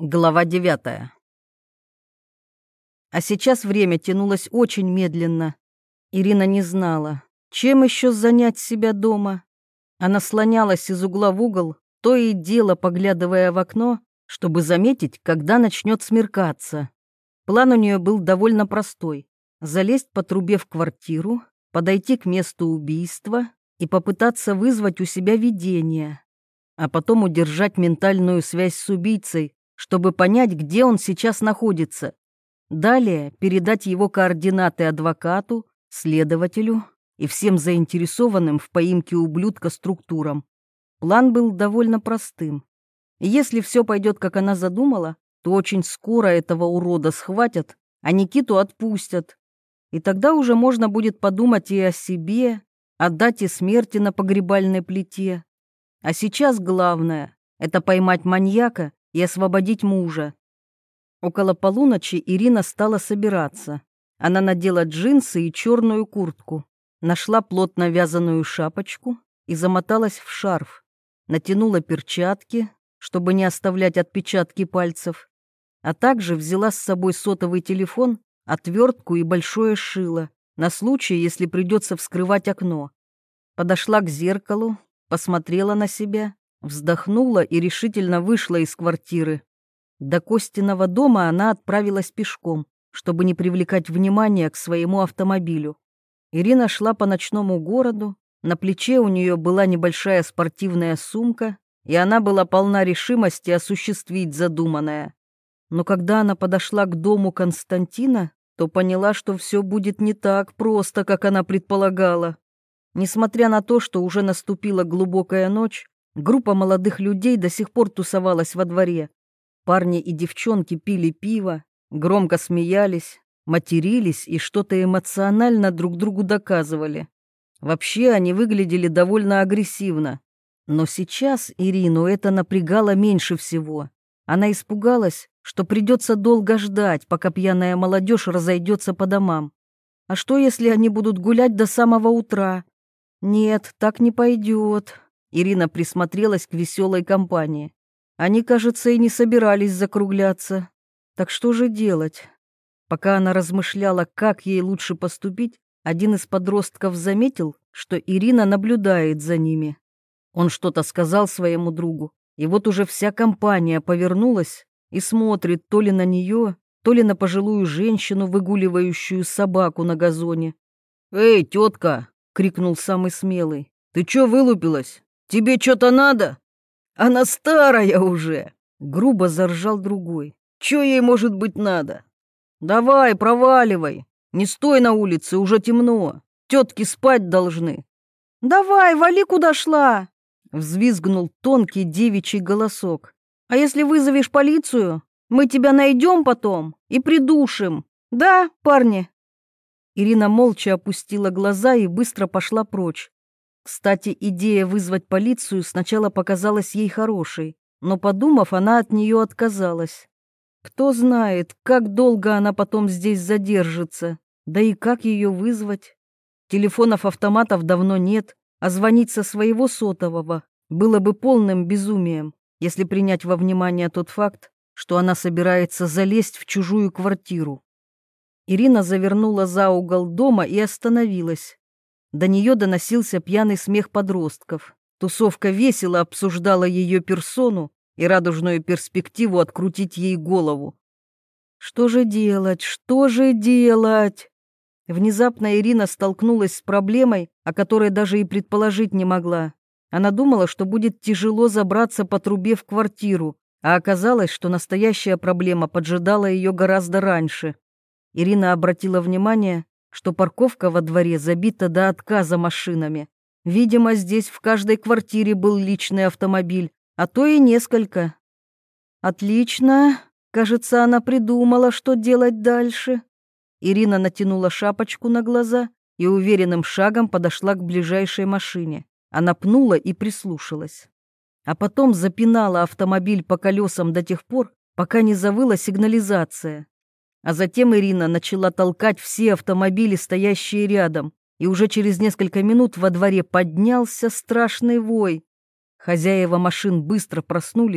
Глава 9. А сейчас время тянулось очень медленно. Ирина не знала, чем еще занять себя дома. Она слонялась из угла в угол, то и дело поглядывая в окно, чтобы заметить, когда начнет смеркаться. План у нее был довольно простой: залезть по трубе в квартиру, подойти к месту убийства и попытаться вызвать у себя видение, а потом удержать ментальную связь с убийцей, чтобы понять, где он сейчас находится. Далее передать его координаты адвокату, следователю и всем заинтересованным в поимке ублюдка структурам. План был довольно простым. И если все пойдет, как она задумала, то очень скоро этого урода схватят, а Никиту отпустят. И тогда уже можно будет подумать и о себе, о дате смерти на погребальной плите. А сейчас главное — это поймать маньяка и освободить мужа. Около полуночи Ирина стала собираться. Она надела джинсы и черную куртку, нашла плотно вязаную шапочку и замоталась в шарф. Натянула перчатки, чтобы не оставлять отпечатки пальцев, а также взяла с собой сотовый телефон, отвертку и большое шило, на случай, если придется вскрывать окно. Подошла к зеркалу, посмотрела на себя, вздохнула и решительно вышла из квартиры. До Костиного дома она отправилась пешком, чтобы не привлекать внимания к своему автомобилю. Ирина шла по ночному городу, на плече у нее была небольшая спортивная сумка, и она была полна решимости осуществить задуманное. Но когда она подошла к дому Константина, то поняла, что все будет не так просто, как она предполагала. Несмотря на то, что уже наступила глубокая ночь, группа молодых людей до сих пор тусовалась во дворе. Парни и девчонки пили пиво, громко смеялись, матерились и что-то эмоционально друг другу доказывали. Вообще они выглядели довольно агрессивно. Но сейчас Ирину это напрягало меньше всего. Она испугалась, что придется долго ждать, пока пьяная молодежь разойдется по домам. А что, если они будут гулять до самого утра? Нет, так не пойдет. Ирина присмотрелась к веселой компании. Они, кажется, и не собирались закругляться. Так что же делать? Пока она размышляла, как ей лучше поступить, один из подростков заметил, что Ирина наблюдает за ними. Он что-то сказал своему другу, и вот уже вся компания повернулась и смотрит то ли на нее, то ли на пожилую женщину, выгуливающую собаку на газоне. «Эй, тетка!» — крикнул самый смелый. «Ты чё вылупилась? Тебе что-то надо?» «Она старая уже!» — грубо заржал другой. «Чё ей, может быть, надо?» «Давай, проваливай! Не стой на улице, уже темно! Тетки спать должны!» «Давай, вали, куда шла!» — взвизгнул тонкий девичий голосок. «А если вызовешь полицию, мы тебя найдем потом и придушим. Да, парни?» Ирина молча опустила глаза и быстро пошла прочь. Кстати, идея вызвать полицию сначала показалась ей хорошей, но, подумав, она от нее отказалась. Кто знает, как долго она потом здесь задержится, да и как ее вызвать. Телефонов-автоматов давно нет, а звонить со своего сотового было бы полным безумием, если принять во внимание тот факт, что она собирается залезть в чужую квартиру. Ирина завернула за угол дома и остановилась. До нее доносился пьяный смех подростков. Тусовка весело обсуждала ее персону и радужную перспективу открутить ей голову. Что же делать? Что же делать? Внезапно Ирина столкнулась с проблемой, о которой даже и предположить не могла. Она думала, что будет тяжело забраться по трубе в квартиру, а оказалось, что настоящая проблема поджидала ее гораздо раньше. Ирина обратила внимание, что парковка во дворе забита до отказа машинами. Видимо, здесь в каждой квартире был личный автомобиль, а то и несколько. Отлично. Кажется, она придумала, что делать дальше. Ирина натянула шапочку на глаза и уверенным шагом подошла к ближайшей машине. Она пнула и прислушалась. А потом запинала автомобиль по колесам до тех пор, пока не завыла сигнализация. А затем Ирина начала толкать все автомобили, стоящие рядом, и уже через несколько минут во дворе поднялся страшный вой. Хозяева машин быстро проснулись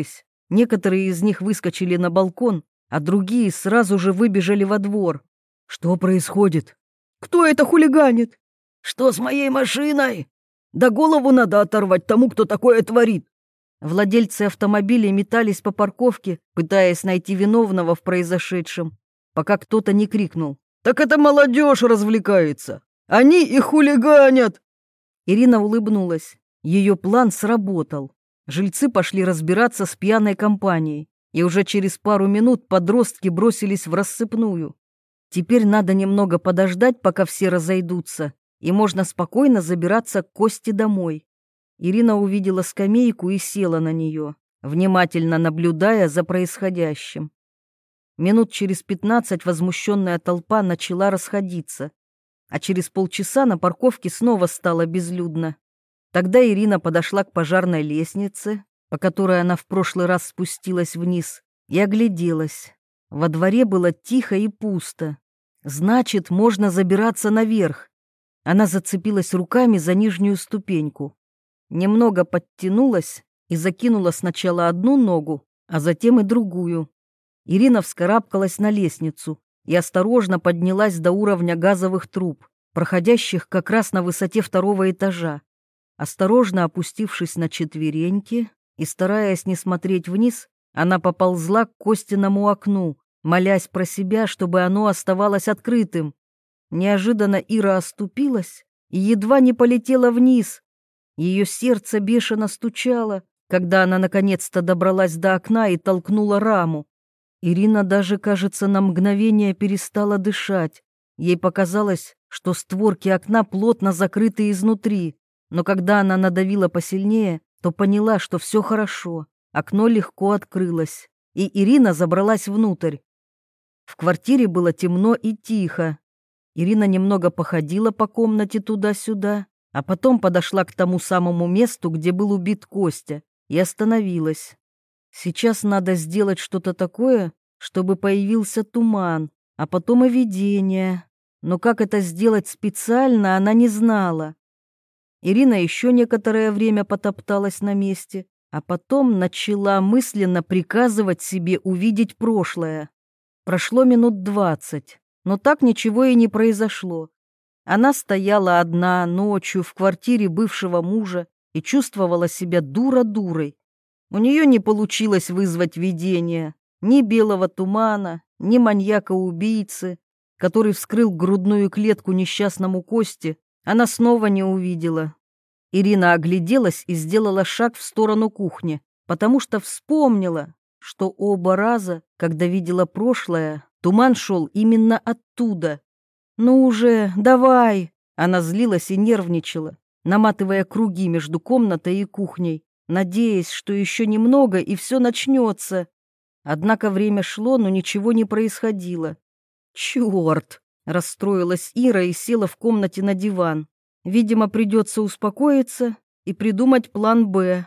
Некоторые из них выскочили на балкон, а другие сразу же выбежали во двор. «Что происходит? Кто это хулиганит? Что с моей машиной? Да голову надо оторвать тому, кто такое творит!» Владельцы автомобилей метались по парковке, пытаясь найти виновного в произошедшем, пока кто-то не крикнул: «Так это молодежь развлекается! Они и хулиганят!» Ирина улыбнулась. Ее план сработал. Жильцы пошли разбираться с пьяной компанией, и уже через пару минут подростки бросились в рассыпную. Теперь надо немного подождать, пока все разойдутся, и можно спокойно забираться к Косте домой. Ирина увидела скамейку и села на нее, внимательно наблюдая за происходящим. Минут через 15 возмущенная толпа начала расходиться, а через полчаса на парковке снова стало безлюдно. Тогда Ирина подошла к пожарной лестнице, по которой она в прошлый раз спустилась вниз, и огляделась. Во дворе было тихо и пусто. Значит, можно забираться наверх. Она зацепилась руками за нижнюю ступеньку. Немного подтянулась и закинула сначала одну ногу, а затем и другую. Ирина вскарабкалась на лестницу и осторожно поднялась до уровня газовых труб, проходящих как раз на высоте 2-го этажа. Осторожно опустившись на четвереньки и стараясь не смотреть вниз, она поползла к Костиному окну, молясь про себя, чтобы оно оставалось открытым. Неожиданно Ира оступилась и едва не полетела вниз. Ее сердце бешено стучало, когда она наконец-то добралась до окна и толкнула раму. Ирина даже, кажется, на мгновение перестала дышать. Ей показалось, что створки окна плотно закрыты изнутри, но когда она надавила посильнее, то поняла, что все хорошо. Окно легко открылось, и Ирина забралась внутрь. В квартире было темно и тихо. Ирина немного походила по комнате туда-сюда, а потом подошла к тому самому месту, где был убит Костя, и остановилась. Сейчас надо сделать что-то такое, чтобы появился туман, а потом и видение. Но как это сделать специально, она не знала. Ирина еще некоторое время потопталась на месте, а потом начала мысленно приказывать себе увидеть прошлое. Прошло минут 20, но так ничего и не произошло. Она стояла одна ночью в квартире бывшего мужа и чувствовала себя дура-дурой. У нее не получилось вызвать видение, ни белого тумана, ни маньяка-убийцы, который вскрыл грудную клетку несчастному Косте, она снова не увидела. Ирина огляделась и сделала шаг в сторону кухни, потому что вспомнила, что оба раза, когда видела прошлое, туман шел именно оттуда. «Ну уже, давай!» Она злилась и нервничала, наматывая круги между комнатой и кухней, надеясь, что еще немного и все начнется. Однако время шло, но ничего не происходило. «Черт!» — расстроилась Ира и села в комнате на диван. Видимо, придется успокоиться и придумать план «Б».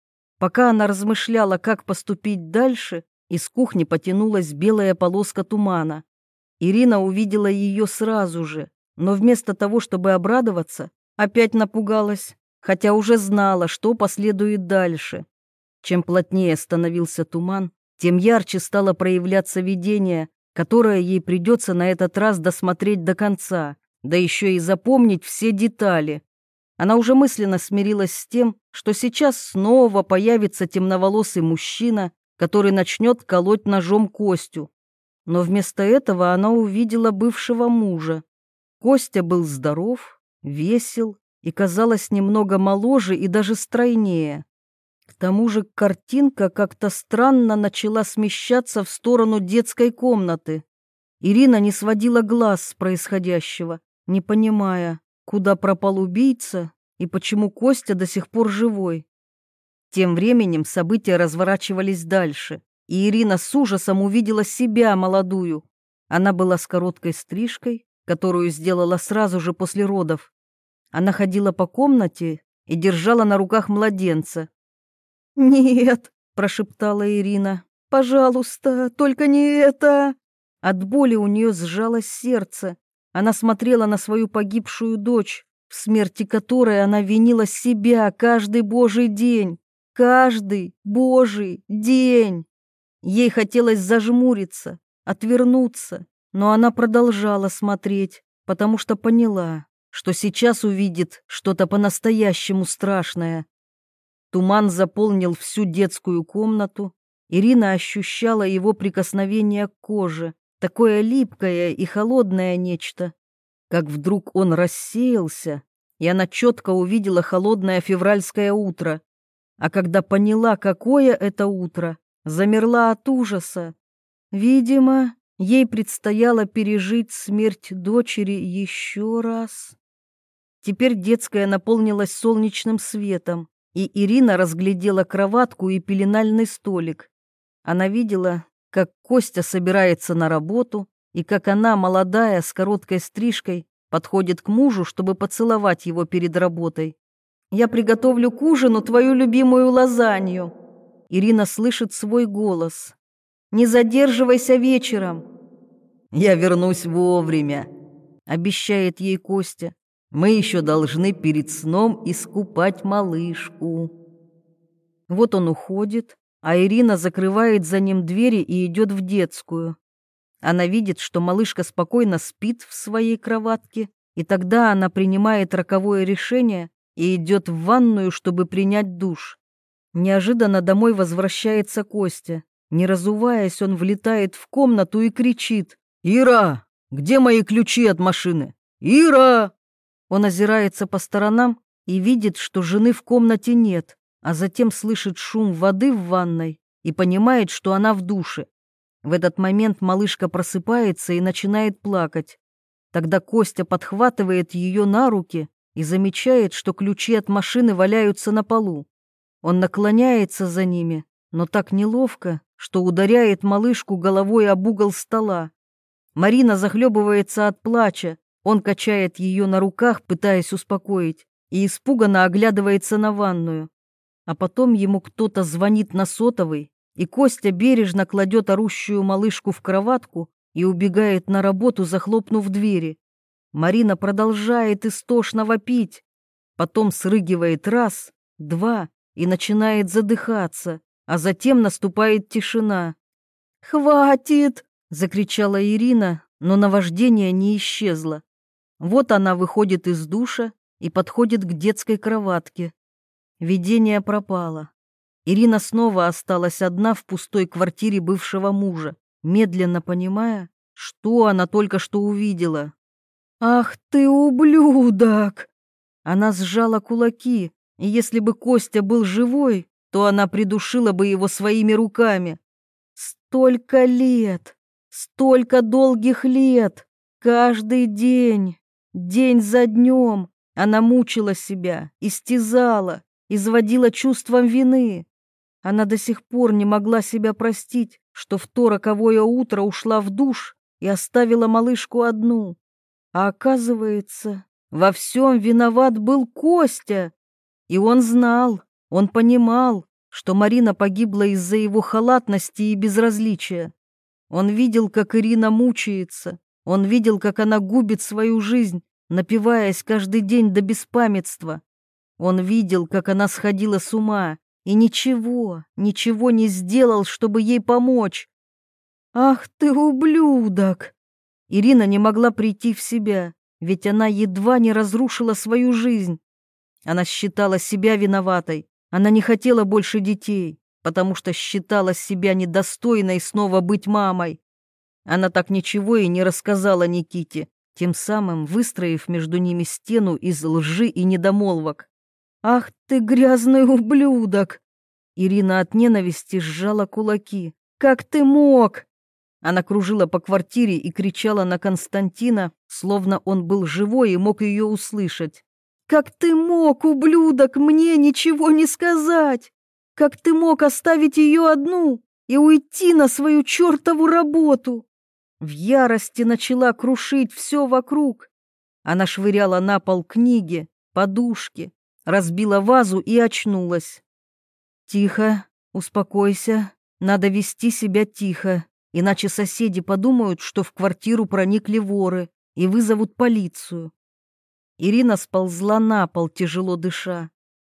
Пока она размышляла, как поступить дальше, из кухни потянулась белая полоска тумана. Ирина увидела ее сразу же, но вместо того, чтобы обрадоваться, опять напугалась, хотя уже знала, что последует дальше. Чем плотнее становился туман, тем ярче стало проявляться видение, которое ей придется на этот раз досмотреть до конца, да еще и запомнить все детали. Она уже мысленно смирилась с тем, что сейчас снова появится темноволосый мужчина, который начнет колоть ножом Костю. Но вместо этого она увидела бывшего мужа. Костя был здоров, весел и, казалось, немного моложе и даже стройнее. К тому же картинка как-то странно начала смещаться в сторону детской комнаты. Ирина не сводила глаз с происходящего, не понимая, куда пропал убийца и почему Костя до сих пор живой. Тем временем события разворачивались дальше, и Ирина с ужасом увидела себя молодую. Она была с короткой стрижкой, которую сделала сразу же после родов. Она ходила по комнате и держала на руках младенца. «Нет», — прошептала Ирина, — «пожалуйста, только не это». От боли у нее сжалось сердце. Она смотрела на свою погибшую дочь, в смерти которой она винила себя каждый божий день. Каждый божий день. Ей хотелось зажмуриться, отвернуться, но она продолжала смотреть, потому что поняла, что сейчас увидит что-то по-настоящему страшное. Туман заполнил всю детскую комнату. Ирина ощущала его прикосновение к коже, такое липкое и холодное нечто. Как вдруг он рассеялся, и она четко увидела холодное февральское утро. А когда поняла, какое это утро, замерла от ужаса. Видимо, ей предстояло пережить смерть дочери еще раз. Теперь детская наполнилась солнечным светом, и Ирина разглядела кроватку и пеленальный столик. Она видела, как Костя собирается на работу, и как она, молодая, с короткой стрижкой, подходит к мужу, чтобы поцеловать его перед работой. «Я приготовлю к ужину твою любимую лазанью». Ирина слышит свой голос. «Не задерживайся вечером». «Я вернусь вовремя», — обещает ей Костя. «Мы еще должны перед сном искупать малышку». Вот он уходит, а Ирина закрывает за ним двери и идет в детскую. Она видит, что малышка спокойно спит в своей кроватке, и тогда она принимает роковое решение и идет в ванную, чтобы принять душ. Неожиданно домой возвращается Костя. Не разуваясь, он влетает в комнату и кричит: «Ира, где мои ключи от машины? Ира!» Он озирается по сторонам и видит, что жены в комнате нет, а затем слышит шум воды в ванной и понимает, что она в душе. В этот момент малышка просыпается и начинает плакать. Тогда Костя подхватывает ее на руки и замечает, что ключи от машины валяются на полу. Он наклоняется за ними, но так неловко, что ударяет малышку головой об угол стола. Марина захлебывается от плача, он качает ее на руках, пытаясь успокоить, и испуганно оглядывается на ванную. А потом ему кто-то звонит на сотовый, и Костя бережно кладет орущую малышку в кроватку и убегает на работу, захлопнув двери. Марина продолжает истошно вопить, потом срыгивает раз, два и начинает задыхаться, а затем наступает тишина. «Хватит!» — закричала Ирина, но наваждение не исчезло. Вот она выходит из душа и подходит к детской кроватке. Видение пропало. Ирина снова осталась одна в пустой квартире бывшего мужа, медленно понимая, что она только что увидела. «Ах ты, ублюдок!» Она сжала кулаки, и если бы Костя был живой, то она придушила бы его своими руками. Столько лет, столько долгих лет, каждый день, день за днем она мучила себя, истязала, изводила чувством вины. Она до сих пор не могла себя простить, что в то роковое утро ушла в душ и оставила малышку одну. А оказывается, во всем виноват был Костя. И он знал, он понимал, что Марина погибла из-за его халатности и безразличия. Он видел, как Ирина мучается, он видел, как она губит свою жизнь, напиваясь каждый день до беспамятства. Он видел, как она сходила с ума, и ничего не сделал, чтобы ей помочь. «Ах ты, ублюдок!» Ирина не могла прийти в себя, ведь она едва не разрушила свою жизнь. Она считала себя виноватой, она не хотела больше детей, потому что считала себя недостойной снова быть мамой. Она так ничего и не рассказала Никите, тем самым выстроив между ними стену из лжи и недомолвок. «Ах ты, грязный ублюдок!» Ирина от ненависти сжала кулаки. «Как ты мог?» Она кружила по квартире и кричала на Константина, словно он был живой и мог ее услышать. «Как ты мог, ублюдок, мне ничего не сказать? Как ты мог оставить ее одну и уйти на свою чертову работу?» В ярости начала крушить все вокруг. Она швыряла на пол книги, подушки, разбила вазу и очнулась. «Тихо, успокойся, надо вести себя тихо, иначе соседи подумают, что в квартиру проникли воры и вызовут полицию». Ирина сползла на пол, тяжело дыша.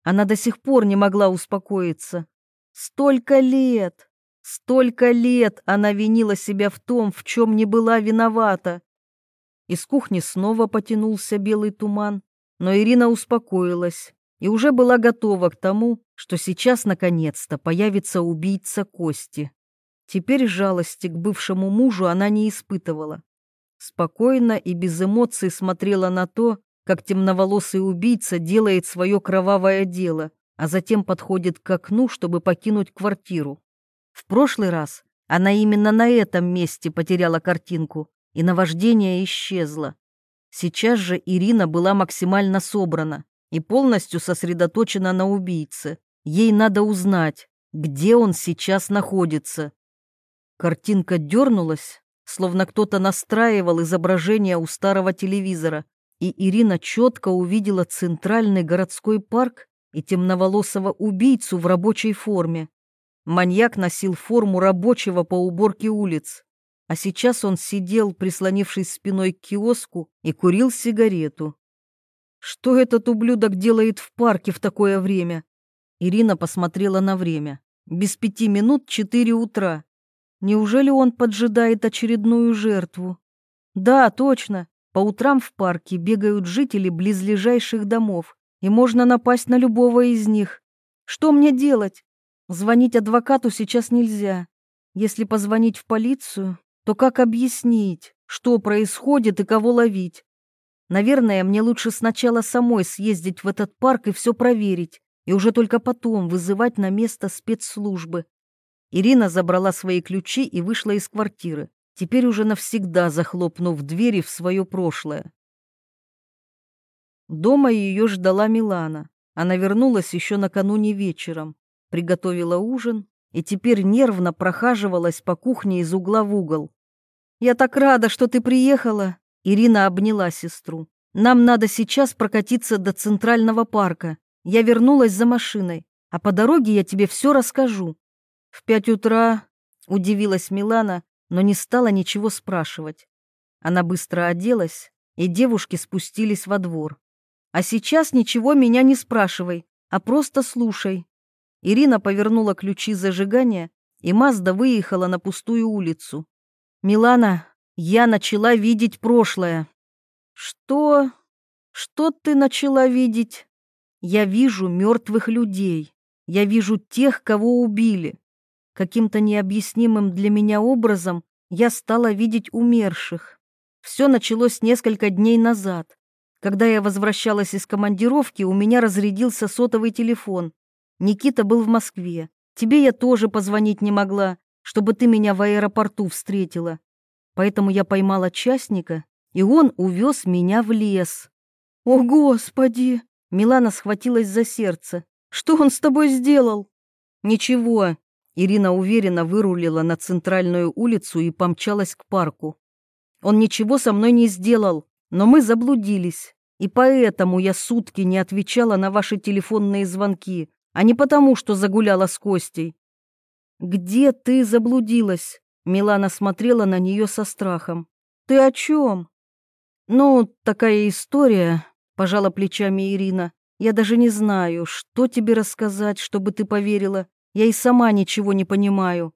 Она до сих пор не могла успокоиться. Столько лет она винила себя в том, в чем не была виновата. Из кухни снова потянулся белый туман, но Ирина успокоилась и уже была готова к тому, что сейчас наконец-то появится убийца Кости. Теперь жалости к бывшему мужу она не испытывала. Спокойно и без эмоций смотрела на то, как темноволосый убийца делает свое кровавое дело, а затем подходит к окну, чтобы покинуть квартиру. В прошлый раз она именно на этом месте потеряла картинку, и наваждение исчезло. Сейчас же Ирина была максимально собрана и полностью сосредоточена на убийце. Ей надо узнать, где он сейчас находится. Картинка дернулась, словно кто-то настраивал изображение у старого телевизора, и Ирина четко увидела центральный городской парк и темноволосого убийцу в рабочей форме. Маньяк носил форму рабочего по уборке улиц, а сейчас он сидел, прислонившись спиной к киоску, и курил сигарету. Что этот ублюдок делает в парке в такое время? Ирина посмотрела на время. Без 5 минут 4 утра. Неужели он поджидает очередную жертву? Да, точно. По утрам в парке бегают жители близлежащих домов, и можно напасть на любого из них. Что мне делать? Звонить адвокату сейчас нельзя. Если позвонить в полицию, то как объяснить, что происходит и кого ловить? Наверное, мне лучше сначала самой съездить в этот парк и все проверить, и уже только потом вызывать на место спецслужбы. Ирина забрала свои ключи и вышла из квартиры, теперь уже навсегда захлопнув двери в свое прошлое. Дома ее ждала Милана. Она вернулась еще накануне вечером, приготовила ужин и теперь нервно прохаживалась по кухне из угла в угол. «Я так рада, что ты приехала!» Ирина обняла сестру. «Нам надо сейчас прокатиться до Центрального парка. Я вернулась за машиной, а по дороге я тебе все расскажу». «В 5 утра?» — удивилась Милана, но не стала ничего спрашивать. Она быстро оделась, и девушки спустились во двор. «А сейчас ничего меня не спрашивай, а просто слушай». Ирина повернула ключи зажигания, и Мазда выехала на пустую улицу. «Милана, я начала видеть прошлое». «Что? Что ты начала видеть?» «Я вижу мертвых людей. Я вижу тех, кого убили. Каким-то необъяснимым для меня образом я стала видеть умерших. Все началось несколько дней назад. Когда я возвращалась из командировки, у меня разрядился сотовый телефон. Никита был в Москве. Тебе я тоже позвонить не могла, чтобы ты меня в аэропорту встретила. Поэтому я поймала частника, и он увез меня в лес». «О, Господи!» Милана схватилась за сердце. «Что он с тобой сделал?» «Ничего». Ирина уверенно вырулила на центральную улицу и помчалась к парку. «Он ничего со мной не сделал, но мы заблудились, и поэтому я сутки не отвечала на ваши телефонные звонки, а не потому, что загуляла с Костей». «Где ты заблудилась?» Милана смотрела на нее со страхом. «Ты о чем?» «Ну, такая история», — пожала плечами Ирина. «Я даже не знаю, что тебе рассказать, чтобы ты поверила. Я и сама ничего не понимаю.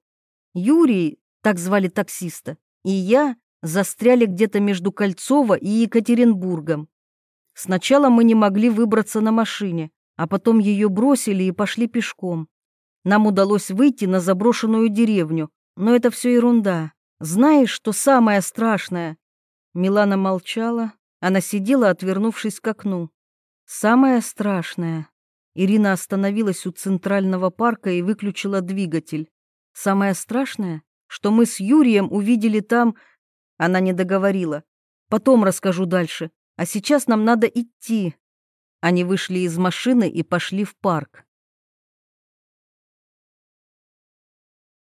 Юрий, так звали таксиста, и я застряли где-то между Кольцово и Екатеринбургом. Сначала мы не могли выбраться на машине, а потом ее бросили и пошли пешком. Нам удалось выйти на заброшенную деревню, но это все ерунда. Знаешь, что самое страшное?» Милана молчала, она сидела, отвернувшись к окну. «Самое страшное». Ирина остановилась у Центрального парка и выключила двигатель. «Самое страшное, что мы с Юрием увидели там...» Она не договорила. «Потом расскажу дальше, а сейчас нам надо идти». Они вышли из машины и пошли в парк.